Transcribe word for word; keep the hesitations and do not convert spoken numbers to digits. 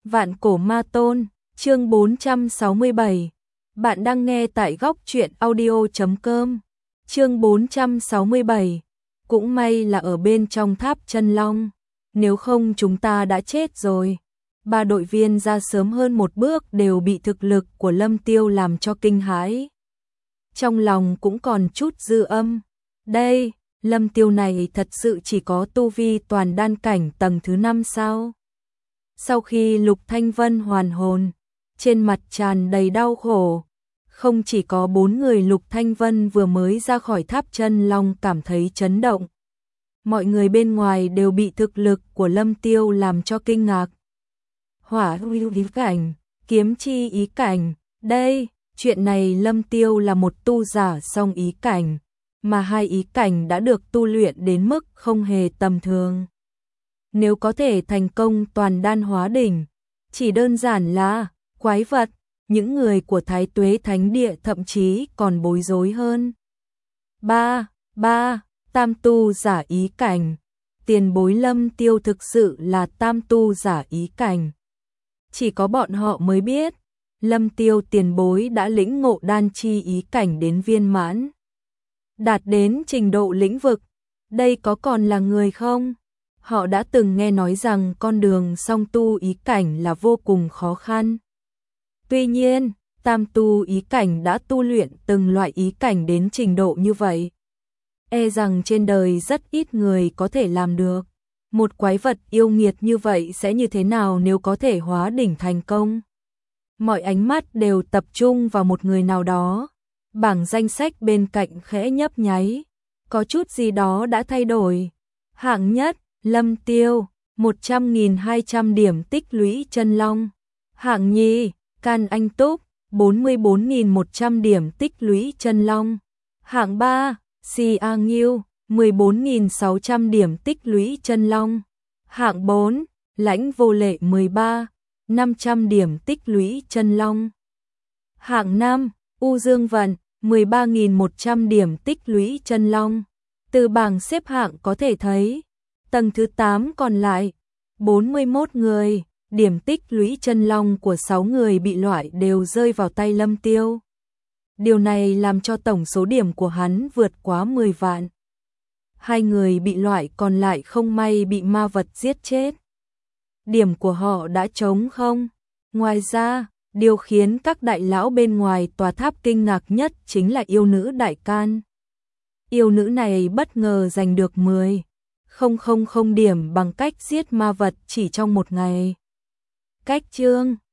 Vạn cổ ma tôn, chương bốn trăm sáu mươi bảy. Bạn đang nghe tại góc truyện audio chấm com. Chương bốn trăm sáu mươi bảy. Cũng may là ở bên trong tháp chân long, nếu không chúng ta đã chết rồi. Ba đội viên ra sớm hơn một bước đều bị thực lực của Lâm Tiêu làm cho kinh hãi. Trong lòng cũng còn chút dư âm. Đây, Lâm Tiêu này thật sự chỉ có tu vi toàn đan cảnh tầng thứ năm sao? Sau khi Lục Thanh Vân hoàn hồn, trên mặt tràn đầy đau khổ. Không chỉ có bốn người Lục Thanh Vân vừa mới ra khỏi tháp chân long cảm thấy chấn động. Mọi người bên ngoài đều bị thực lực của Lâm Tiêu làm cho kinh ngạc. Hỏa ý cảnh, kiếm chi ý cảnh, đây, chuyện này Lâm Tiêu là một tu giả song ý cảnh, mà hai ý cảnh đã được tu luyện đến mức không hề tầm thường. Nếu có thể thành công toàn đan hóa đỉnh, chỉ đơn giản là quái vật, những người của Thái Tuế Thánh Địa thậm chí còn bối rối hơn. Ba, ba, tam tu giả ý cảnh, tiền bối Lâm Tiêu thực sự là tam tu giả ý cảnh. Chỉ có bọn họ mới biết, Lâm Tiêu tiền bối đã lĩnh ngộ đan chi ý cảnh đến viên mãn. Đạt đến trình độ lĩnh vực, đây có còn là người không? Họ đã từng nghe nói rằng con đường song tu ý cảnh là vô cùng khó khăn. Tuy nhiên, tam tu ý cảnh đã tu luyện từng loại ý cảnh đến trình độ như vậy. E rằng trên đời rất ít người có thể làm được. Một quái vật yêu nghiệt như vậy sẽ như thế nào nếu có thể hóa đỉnh thành công? Mọi ánh mắt đều tập trung vào một người nào đó. Bảng danh sách bên cạnh khẽ nhấp nháy. Có chút gì đó đã thay đổi. Hạng nhất, Lâm Tiêu, một trăm nghìn hai trăm điểm tích lũy chân long. Hạng nhì, Can Anh Túc, bốn mươi bốn nghìn một trăm điểm tích lũy chân long. Hạng ba, Si A Nghiêu, mười bốn nghìn sáu trăm điểm tích lũy chân long. Hạng bốn, Lãnh Vô Lệ mười ba, năm trăm điểm tích lũy chân long. Hạng năm, U Dương Vận, mười ba nghìn một trăm điểm tích lũy chân long. Từ bảng xếp hạng có thể thấy, tầng thứ tám còn lại, bốn mươi mốt người, điểm tích lũy chân long của sáu người bị loại đều rơi vào tay Lâm Tiêu. Điều này làm cho tổng số điểm của hắn vượt quá mười vạn. Hai người bị loại còn lại không may bị ma vật giết chết. Điểm của họ đã trống không. Ngoài ra, điều khiến các đại lão bên ngoài tòa tháp kinh ngạc nhất chính là yêu nữ Đại Can. Yêu nữ này bất ngờ giành được mười không không không điểm bằng cách giết ma vật chỉ trong một ngày. Cách chương